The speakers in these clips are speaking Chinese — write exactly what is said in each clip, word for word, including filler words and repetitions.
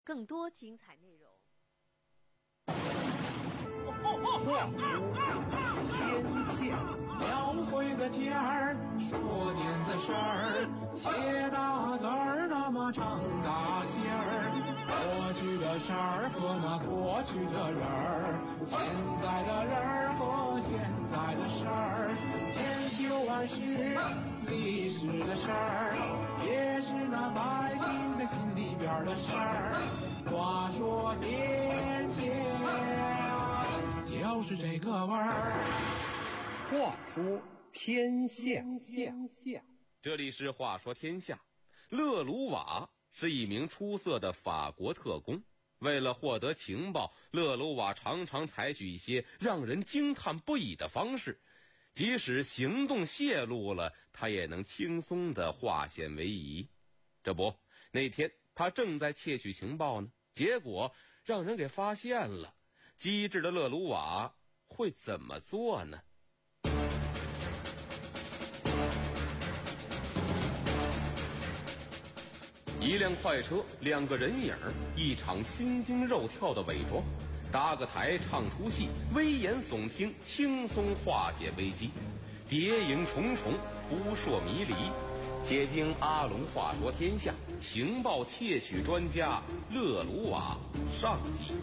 更多精彩内容。 话说天下， 描绘个天儿，说点子事儿，写大字儿，那么唱大戏儿。过去的事儿和那过去的人儿，现在的人儿和现在的事儿，千秋万世历史的事儿，也是那百姓的心里边的事儿。话说天下，就是这个味儿。 话说天下， 天下， 这里是话说天下。勒鲁瓦是一名出色的法国特工，为了获得情报，勒鲁瓦常常采取一些让人惊叹不已的方式，即使行动泄露了，他也能轻松地化险为夷。这不，那天他正在窃取情报呢，结果让人给发现了。机智的勒鲁瓦会怎么做呢？一辆快车，两个人影，一场心惊肉跳的伪装，搭个台唱出戏，危言耸听，轻松化解危机，谍影重重，扑朔迷离。且听阿龙话说天下，情报窃取专家勒鲁瓦上集。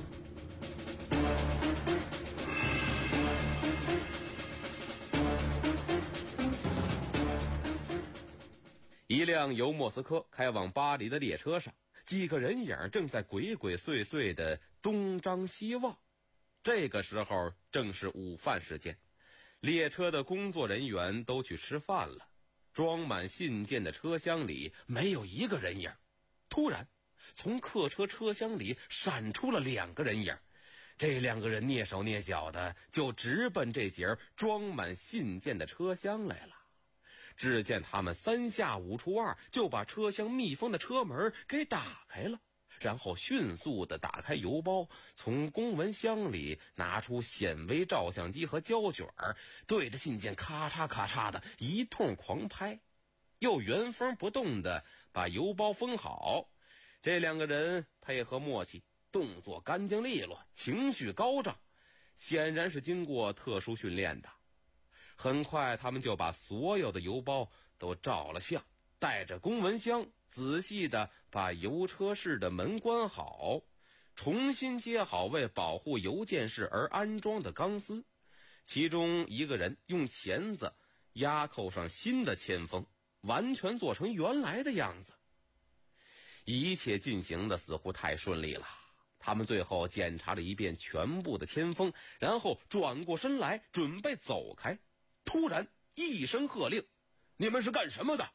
一辆由莫斯科开往巴黎的列车上，几个人影正在鬼鬼祟祟的东张西望。这个时候正是午饭时间，列车的工作人员都去吃饭了。装满信件的车厢里没有一个人影。突然，从客车车厢里闪出了两个人影。这两个人蹑手蹑脚的就直奔这节装满信件的车厢来了。只见他们三下五除二就把车厢密封的车门给打开了，然后迅速地打开邮包，从公文箱里拿出显微照相机和胶卷，对着信件咔嚓咔嚓的一通狂拍，又原封不动地把邮包封好。这两个人配合默契，动作干净利落，情绪高涨，显然是经过特殊训练的。很快他们就把所有的邮包都照了相，带着公文箱仔细地把邮车室的门关好，重新接好为保护邮件室而安装的钢丝。其中一个人用钳子压扣上新的铅封，完全做成原来的样子。一切进行的似乎太顺利了，他们最后检查了一遍全部的铅封，然后转过身来准备走开。突然一声喝令：“你们是干什么的？”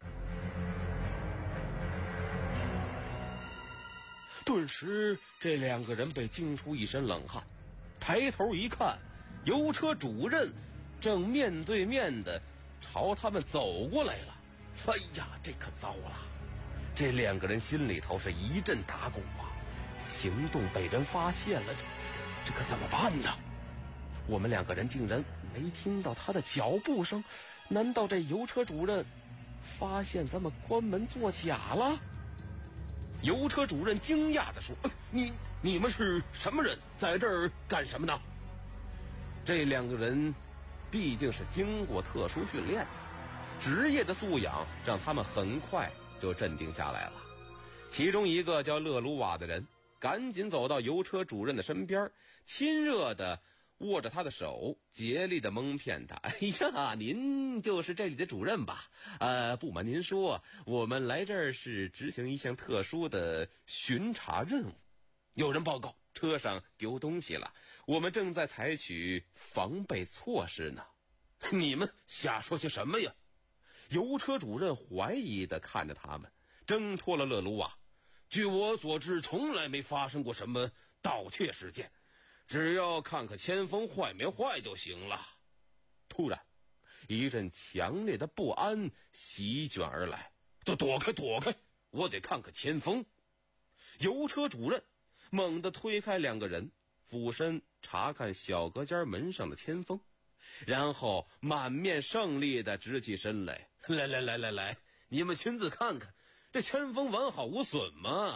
顿时这两个人被惊出一身冷汗，抬头一看，邮车主任正面对面的朝他们走过来了。哎呀，这可糟了！这两个人心里头是一阵打鼓啊，行动被人发现了，这这可怎么办呢？我们两个人竟然没听到他的脚步声，难道这邮车主任发现咱们关门作假了？邮车主任惊讶地说：“你你们是什么人，在这儿干什么呢？”这两个人毕竟是经过特殊训练的，职业的素养让他们很快就镇定下来了。其中一个叫勒鲁瓦的人赶紧走到邮车主任的身边，亲热地握着他的手，竭力地蒙骗他：“哎呀，您就是这里的主任吧？呃，不瞒您说，我们来这儿是执行一项特殊的巡查任务。有人报告车上丢东西了，我们正在采取防备措施呢。”“你们瞎说些什么呀？”邮车主任怀疑地看着他们，挣脱了勒鲁瓦：“据我所知，从来没发生过什么盗窃事件。只要看看铅封坏没坏就行了。”突然一阵强烈的不安席卷而来，“都躲开躲开，我得看看铅封。”邮车主任猛地推开两个人，俯身查看小隔间门上的铅封，然后满面胜利地直起身来：“来来来来来，你们亲自看看，这铅封完好无损嘛，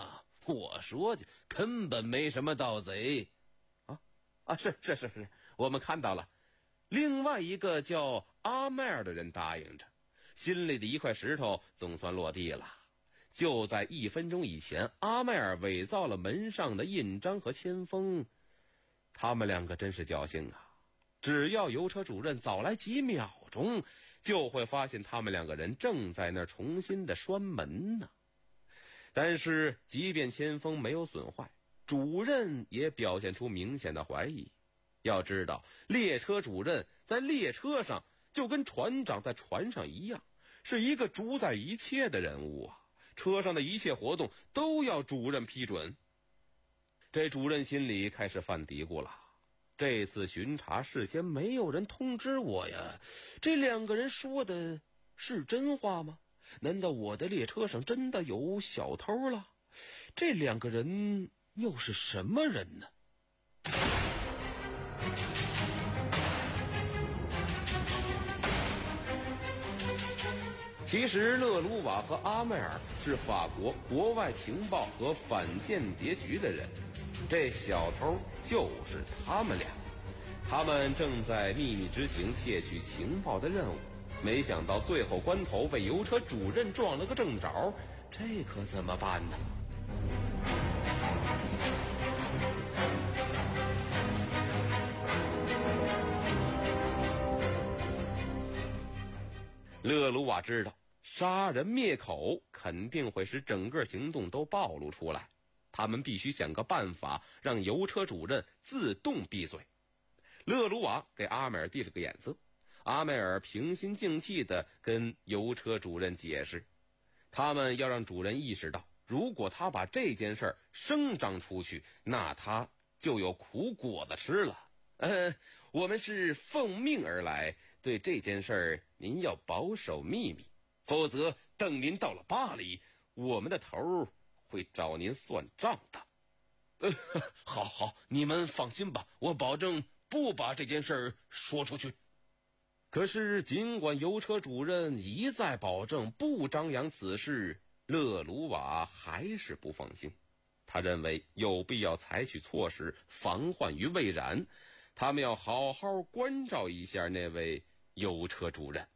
我说去，根本没什么盗贼。啊啊，是是是是，我们看到了。另外一个叫阿迈尔的人答应着，心里的一块石头总算落地了。就在一分钟以前，阿迈尔伪造了门上的印章和签封。他们两个真是侥幸啊！只要邮车主任早来几秒钟，就会发现他们两个人正在那儿重新的拴门呢。但是即便签封没有损坏，主任也表现出明显的怀疑。要知道，列车主任在列车上就跟船长在船上一样，是一个主宰一切的人物啊！车上的一切活动都要主任批准。这主任心里开始犯嘀咕了，这次巡查事先没有人通知我呀，这两个人说的是真话吗？难道我的列车上真的有小偷了？这两个人又是什么人呢？其实勒鲁瓦和阿迈尔是法国国外情报和反间谍局的人，这小偷就是他们俩。他们正在秘密执行窃取情报的任务，没想到最后关头被邮车主任撞了个正着，这可怎么办呢？勒鲁瓦知道杀人灭口肯定会使整个行动都暴露出来，他们必须想个办法让邮车主任自动闭嘴。勒鲁瓦给阿梅尔递了个眼色，阿梅尔平心静气地跟邮车主任解释，他们要让主任意识到，如果他把这件事儿声张出去，那他就有苦果子吃了。呃，我们是奉命而来，对这件事儿您要保守秘密，否则等您到了巴黎，我们的头会找您算账的。呃，好好，你们放心吧，我保证不把这件事儿说出去。可是尽管邮车主任一再保证不张扬此事，勒鲁瓦还是不放心。他认为有必要采取措施防患于未然，他们要好好关照一下那位邮车主任。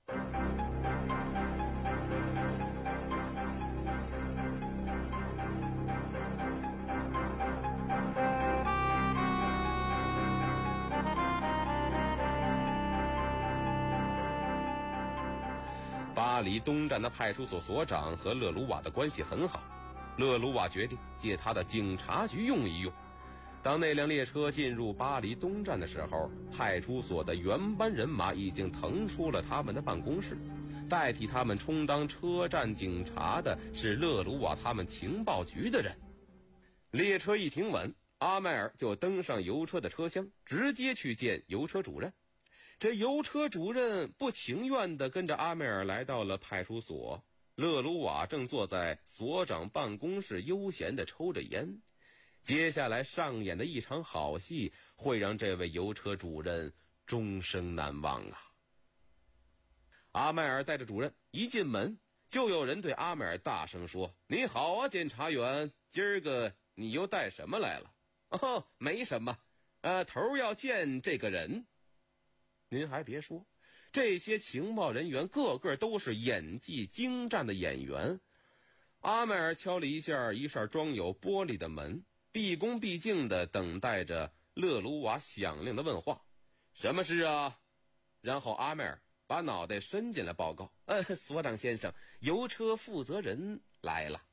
巴黎东站的派出所所长和勒鲁瓦的关系很好，勒鲁瓦决定借他的警察局用一用。当那辆列车进入巴黎东站的时候，派出所的原班人马已经腾出了他们的办公室，代替他们充当车站警察的是勒鲁瓦他们情报局的人。列车一停稳，阿迈尔就登上邮车的车厢，直接去见邮车主任。这邮车主任不情愿地跟着阿梅尔来到了派出所，勒鲁瓦正坐在所长办公室悠闲地抽着烟。接下来上演的一场好戏会让这位邮车主任终生难忘啊！阿迈尔带着主任一进门，就有人对阿迈尔大声说：“你好啊，检察员，今儿个你又带什么来了？”“哦，没什么，呃，头要见这个人。”您还别说，这些情报人员个个都是演技精湛的演员。阿迈尔敲了一下一扇装有玻璃的门，毕恭毕敬地等待着勒鲁瓦响亮的问话：“什么事啊？”然后阿迈尔把脑袋伸进来报告：“呃，所长先生，邮车负责人来了。”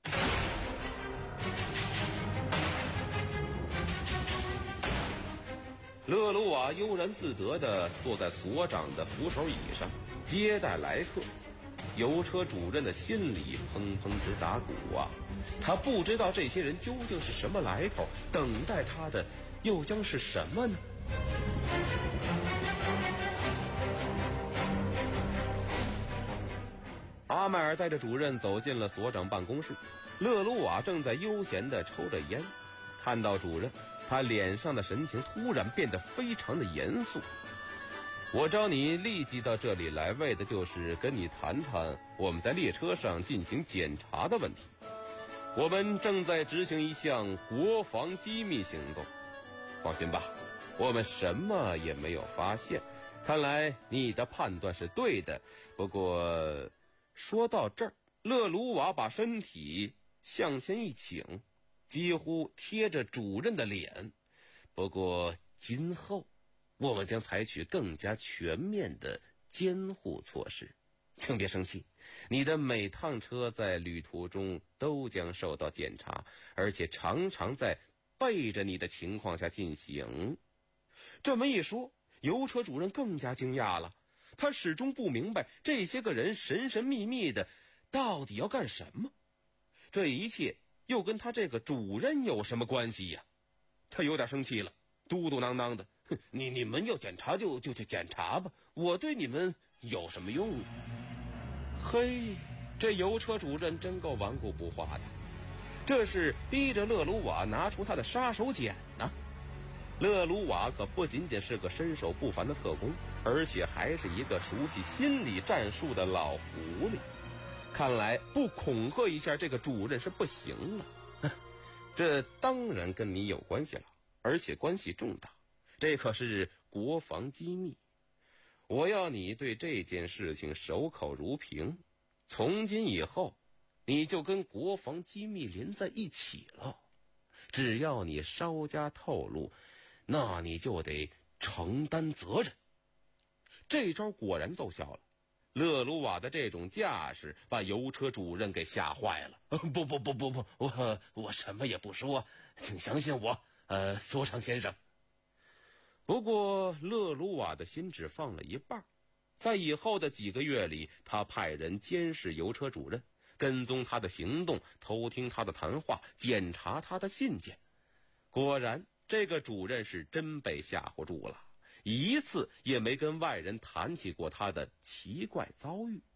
勒鲁瓦悠然自得地坐在所长的扶手椅上接待来客，邮车主任的心里砰砰直打鼓啊！他不知道这些人究竟是什么来头，等待他的又将是什么呢？阿迈尔带着主任走进了所长办公室，勒鲁瓦正在悠闲地抽着烟，看到主任，他脸上的神情突然变得非常的严肃。“我找你立即到这里来，为的就是跟你谈谈我们在列车上进行检查的问题。 我们正在执行一项国防机密行动。放心吧，我们什么也没有发现。看来你的判断是对的。不过说到这儿，勒鲁瓦把身体向前一倾，几乎贴着主任的脸。不过今后我们将采取更加全面的监护措施。请别生气，你的每趟车在旅途中都将受到检查，而且常常在背着你的情况下进行。这么一说，油车主任更加惊讶了。他始终不明白这些个人神神秘秘的到底要干什么，这一切又跟他这个主任有什么关系呀？他有点生气了，嘟嘟囔囔的，哼，你你们要检查就就去检查吧，我对你们有什么用啊？嘿，这油车主任真够顽固不化的，这是逼着勒鲁瓦拿出他的杀手锏呢。勒鲁瓦可不仅仅是个身手不凡的特工，而且还是一个熟悉心理战术的老狐狸。看来不恐吓一下这个主任是不行了。这当然跟你有关系了，而且关系重大，这可是国防机密。我要你对这件事情守口如瓶，从今以后你就跟国防机密连在一起了。只要你稍加透露，那你就得承担责任。这招果然奏效了，勒鲁瓦的这种架势把油车主任给吓坏了。不不不不不，我我什么也不说，请相信我，呃，所长先生。不过勒鲁瓦的心只放了一半，在以后的几个月里，他派人监视油车主任，跟踪他的行动，偷听他的谈话，检查他的信件。果然，这个主任是真被吓唬住了，一次也没跟外人谈起过他的奇怪遭遇。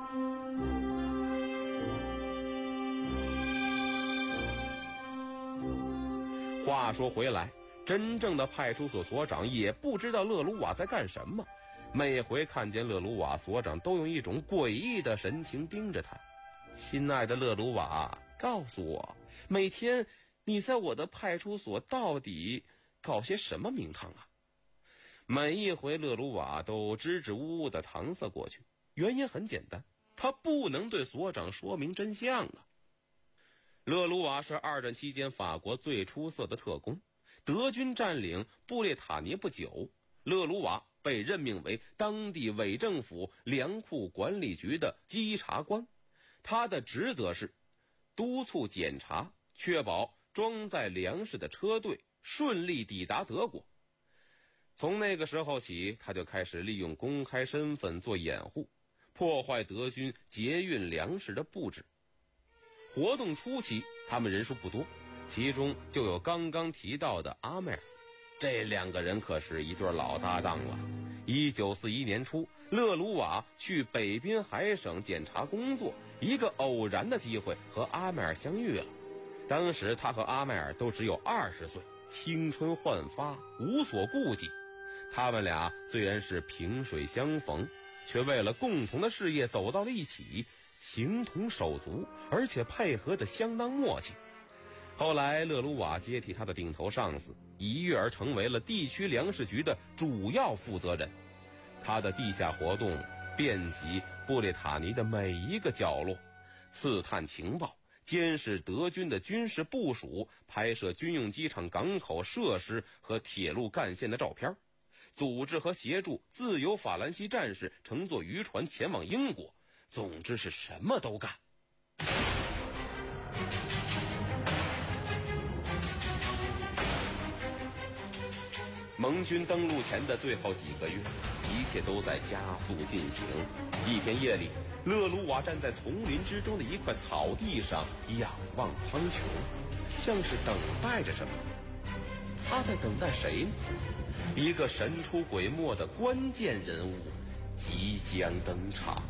话说回来，真正的派出所所长也不知道勒鲁瓦在干什么，每回看见勒鲁瓦，所长都用一种诡异的神情盯着他。亲爱的勒鲁瓦，告诉我，每天你在我的派出所到底搞些什么名堂啊？每一回勒鲁瓦都支支吾吾地搪塞过去，原因很简单，他不能对所长说明真相啊。勒鲁瓦是二战期间法国最出色的特工，德军占领布列塔尼不久，勒鲁瓦被任命为当地伪政府粮库管理局的稽查官，他的职责是督促检查，确保装载粮食的车队顺利抵达德国。从那个时候起，他就开始利用公开身份做掩护，破坏德军劫运粮食的布置。活动初期，他们人数不多，其中就有刚刚提到的阿麦尔。这两个人可是一对老搭档了。一九四一年初，勒鲁瓦去北滨海省检查工作，一个偶然的机会和阿麦尔相遇了。当时他和阿麦尔都只有二十岁，青春焕发，无所顾忌。他们俩虽然是萍水相逢，却为了共同的事业走到了一起，情同手足，而且配合得相当默契。后来勒鲁瓦接替他的顶头上司，一跃而成为了地区粮食局的主要负责人。他的地下活动遍及布列塔尼的每一个角落，刺探情报，监视德军的军事部署，拍摄军用机场港口设施和铁路干线的照片，组织和协助自由法兰西战士乘坐渔船前往英国，总之是什么都干。盟军登陆前的最后几个月，一切都在加速进行。一天夜里，勒鲁瓦站在丛林之中的一块草地上，仰望苍穹，像是等待着什么。他在等待谁呢？一个神出鬼没的关键人物即将登场。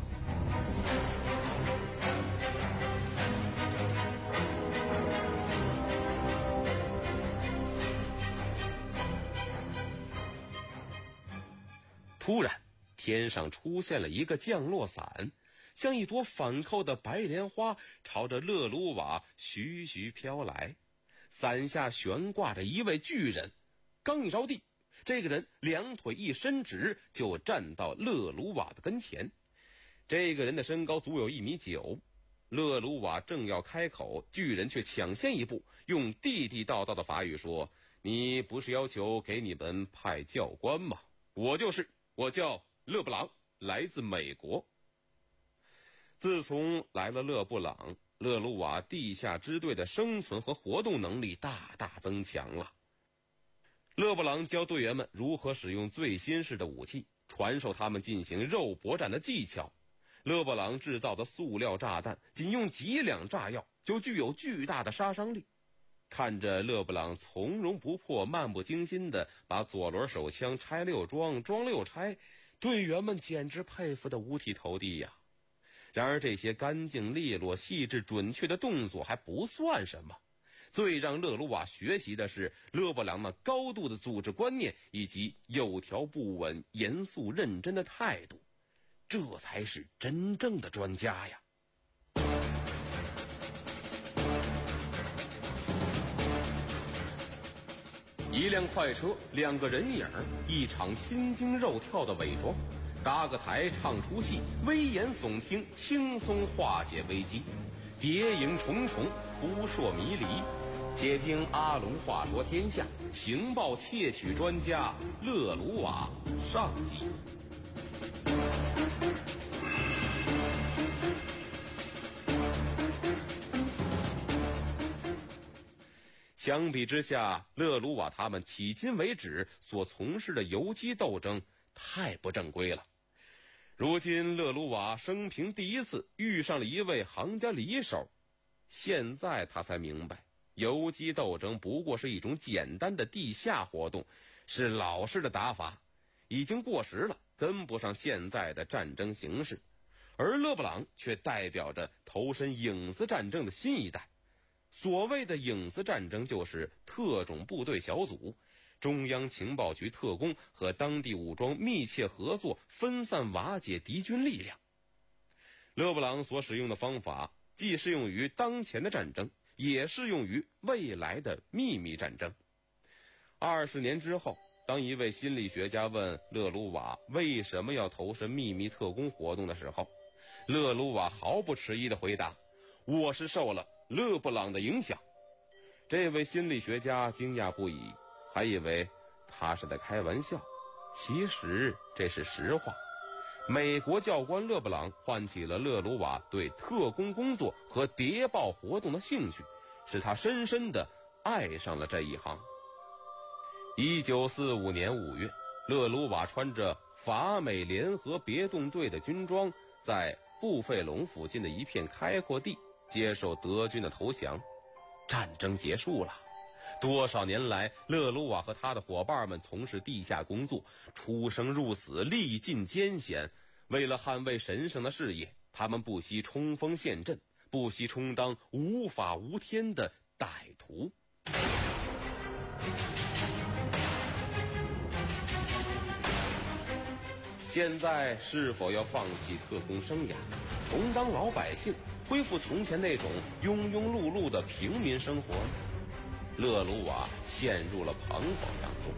突然，天上出现了一个降落伞， 像一朵反扣的白莲花，朝着勒鲁瓦徐徐飘来。伞下悬挂着一位巨人，刚一着地，这个人两腿一伸直，就站到勒鲁瓦的跟前。这个人的身高足有一米九。勒鲁瓦正要开口，巨人却抢先一步，用地地道道的法语说：“你不是要求给你们派教官吗？我就是，我叫勒布朗，来自美国。”自从来了勒布朗，勒鲁瓦地下支队的生存和活动能力大大增强了。勒布朗教队员们如何使用最新式的武器，传授他们进行肉搏战的技巧。勒布朗制造的塑料炸弹，仅用几两炸药就具有巨大的杀伤力。看着勒布朗从容不迫、漫不经心地把左轮手枪拆六装、装六拆，队员们简直佩服得五体投地呀。然而这些干净利落、细致准确的动作还不算什么，最让勒鲁瓦学习的是勒布朗那高度的组织观念以及有条不紊、严肃认真的态度。这才是真正的专家呀！一辆快车，两个人影，一场心惊肉跳的伪装，搭个台唱出戏，危言耸听，轻松化解危机，谍影重重，扑朔迷离。且听阿龙话说天下，情报窃取专家勒鲁瓦上集。相比之下，勒鲁瓦他们迄今为止所从事的游击斗争太不正规了。如今勒鲁瓦生平第一次遇上了一位行家里手，现在他才明白，游击斗争不过是一种简单的地下活动，是老式的打法，已经过时了，跟不上现在的战争形势。而勒布朗却代表着投身影子战争的新一代。所谓的影子战争，就是特种部队小组、中央情报局特工和当地武装密切合作，分散瓦解敌军力量。勒布朗所使用的方法既适用于当前的战争，也适用于未来的秘密战争。二十年之后，当一位心理学家问勒鲁瓦为什么要投身秘密特工活动的时候，勒鲁瓦毫不迟疑地回答：“我是受了勒布朗的影响。”这位心理学家惊讶不已，还以为他是在开玩笑，其实这是实话。美国教官勒布朗唤起了勒鲁瓦对特工工作和谍报活动的兴趣，使他深深地爱上了这一行。一九四五年五月，勒鲁瓦穿着法美联合别动队的军装，在布费隆附近的一片开阔地接受德军的投降。战争结束了，多少年来，勒鲁瓦和他的伙伴们从事地下工作，出生入死，历尽艰险。为了捍卫神圣的事业，他们不惜冲锋陷阵，不惜充当无法无天的歹徒。现在是否要放弃特工生涯，重当老百姓，恢复从前那种庸庸碌碌的平民生活呢？勒鲁瓦陷入了彷徨当中。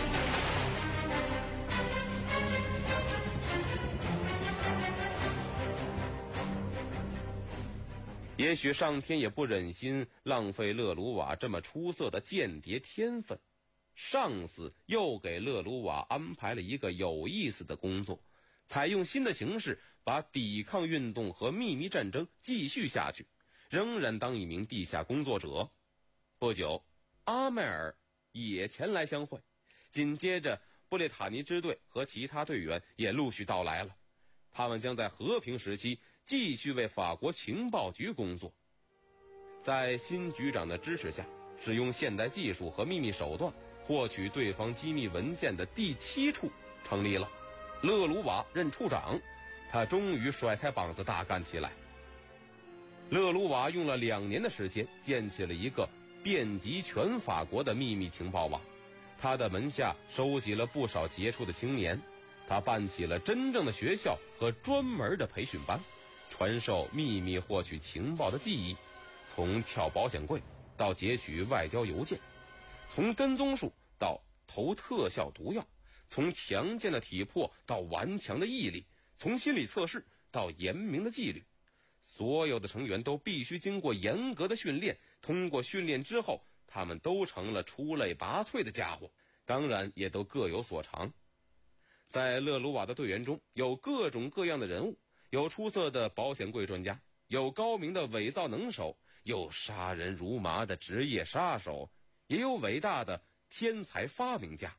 也许上天也不忍心浪费勒鲁瓦这么出色的间谍天分，上司又给勒鲁瓦安排了一个有意思的工作，采用新的形式把抵抗运动和秘密战争继续下去，仍然当一名地下工作者。不久，阿迈尔也前来相会，紧接着布列塔尼支队和其他队员也陆续到来了。他们将在和平时期继续为法国情报局工作。在新局长的支持下，使用现代技术和秘密手段获取对方机密文件的第七处成立了。勒鲁瓦任处长，他终于甩开膀子大干起来。勒鲁瓦用了两年的时间建起了一个遍及全法国的秘密情报网，他的门下收集了不少杰出的青年，他办起了真正的学校和专门的培训班， 传授秘密获取情报的技艺，从撬保险柜到截取外交邮件，从跟踪术到投特效毒药，从强健的体魄到顽强的毅力，从心理测试到严明的纪律。所有的成员都必须经过严格的训练，通过训练之后，他们都成了出类拔萃的家伙，当然也都各有所长。在勒鲁瓦的队员中，有各种各样的人物，有出色的保险柜专家，有高明的伪造能手，有杀人如麻的职业杀手，也有伟大的天才发明家。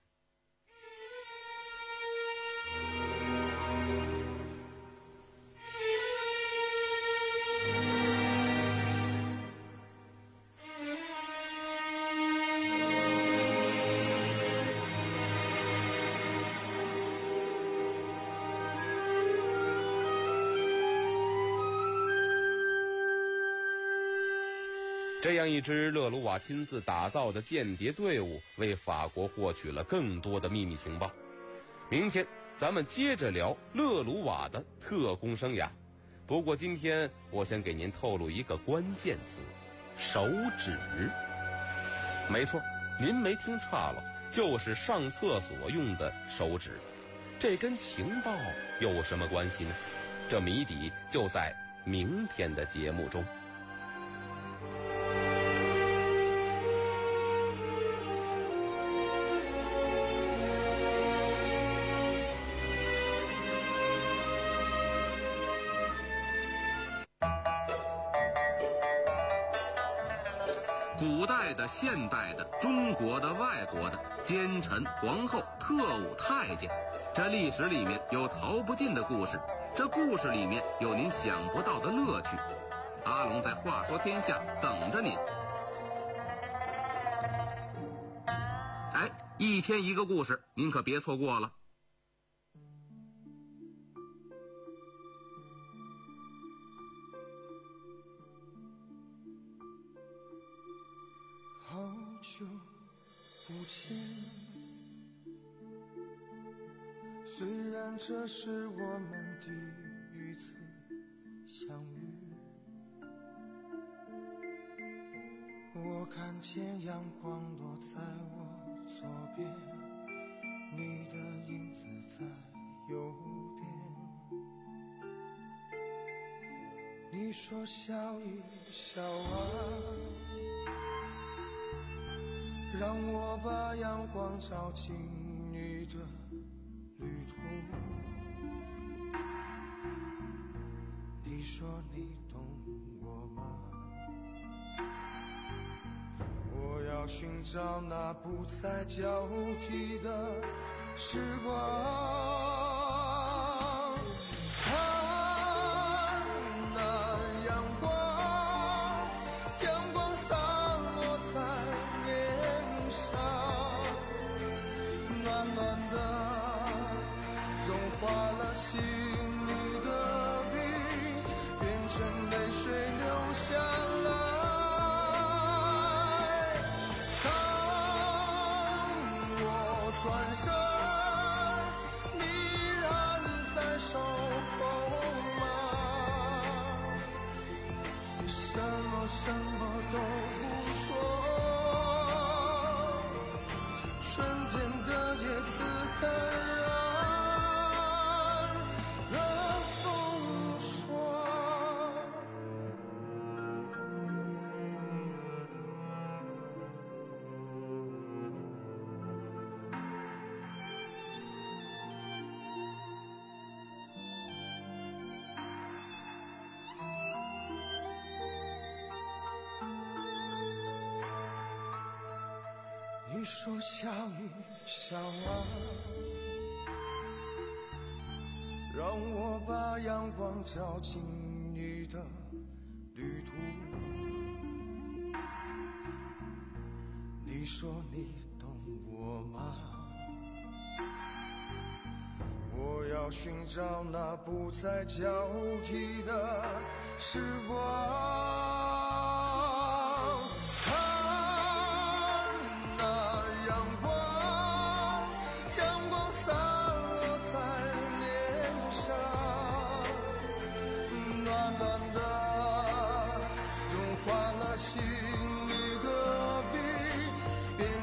这样一支勒鲁瓦亲自打造的间谍队伍，为法国获取了更多的秘密情报。明天咱们接着聊勒鲁瓦的特工生涯。不过今天我先给您透露一个关键词：手指。没错，您没听差了，就是上厕所用的手指。这跟情报有什么关系呢？这谜底就在明天的节目中。 古代的、现代的、中国的、外国的，奸臣、皇后、特务、太监，这历史里面有逃不尽的故事，这故事里面有您想不到的乐趣。阿龙在话说天下等着您。哎，一天一个故事，您可别错过了。 好久不见，虽然这是我们第一次相遇，我看见阳光落在我左边，你的影子在右边。你说笑一笑啊，让我把阳光照进你的旅途。你说你懂我吗？我要寻找那不再交替的时光。心里的冰变成泪水流下来，当我转身，你仍在守候吗？你什么什么都不说，春天的叶子很热。你说笑一笑啊，让我把阳光照进你的旅途。你说你懂我吗？我要寻找那不再交替的时光。暖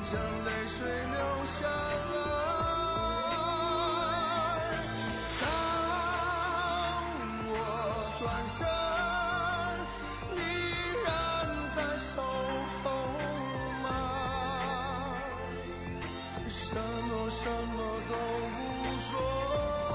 将泪水流下来。当我转身，你仍在守候吗？什么什么都不说。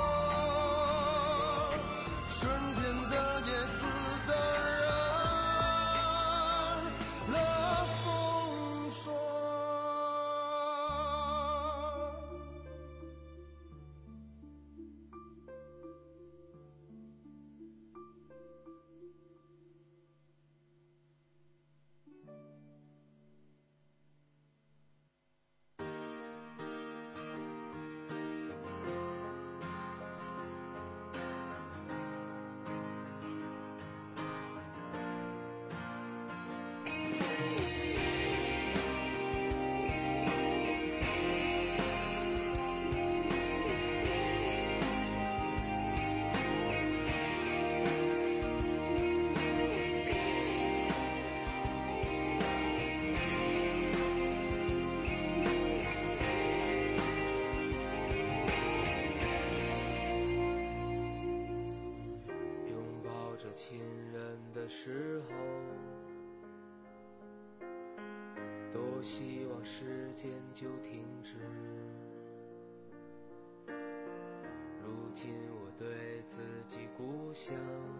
时候，多希望时间就停止。如今我对自己故乡，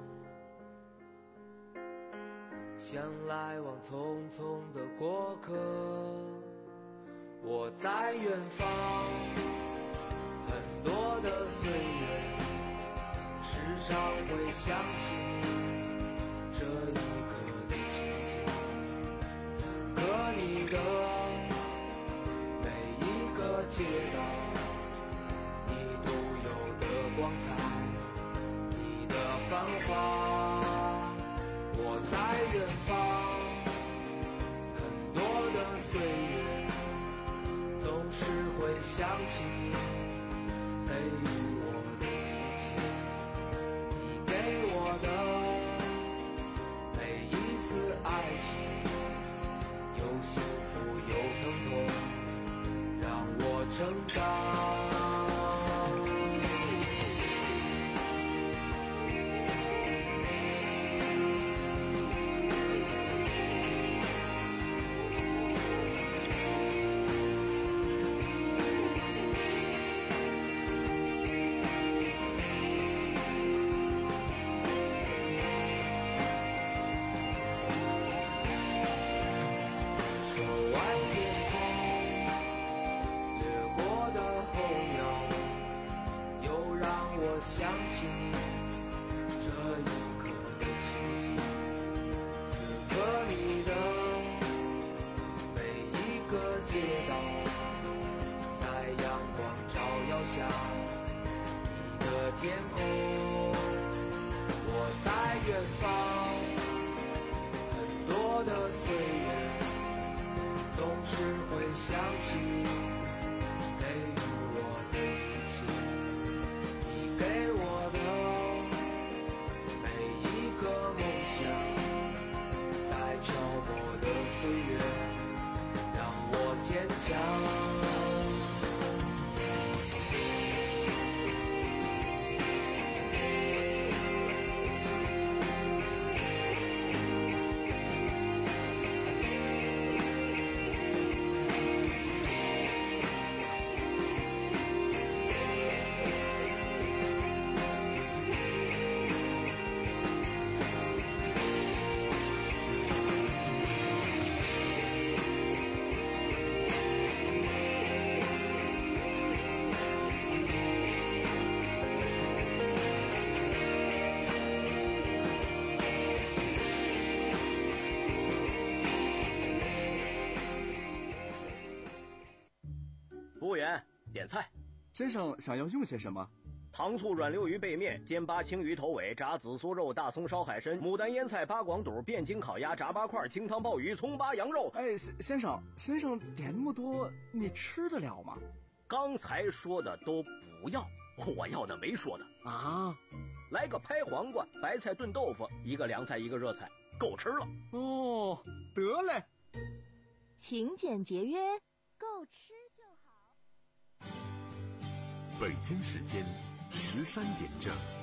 像来往匆匆的过客。我在远方，很多的岁月，时常会想起你。这一刻的情景，此刻你的每一个街道，你独有的光彩，你的繁华。我在远方，很多的岁月，总是会想起你，给予我的一切，你给我的爱情，有幸福有疼痛，让我成长。想起你这一刻的情景，此刻你的每一个街道，在阳光照耀下，你的天空。我在远方，很多的岁月，总是会想起你，给予我的一切，给我的每一个梦想，在漂泊的岁月让我坚强。 服务员，点菜。 先生想要用些什么？ 糖醋软溜鱼背面、煎八青鱼头尾、炸紫苏肉、大葱烧海参、牡丹腌菜、八广肚、汴京烤鸭、炸八块、清汤鲍鱼、葱八羊肉。 哎，先生，先生点那么多，你吃得了吗？ 刚才说的都不要，我要的没说的啊。 来个拍黄瓜、白菜炖豆腐，一个凉菜一个热菜，够吃了。 哦，得嘞。 勤俭节约， 够吃就好。 北京时间十三点整。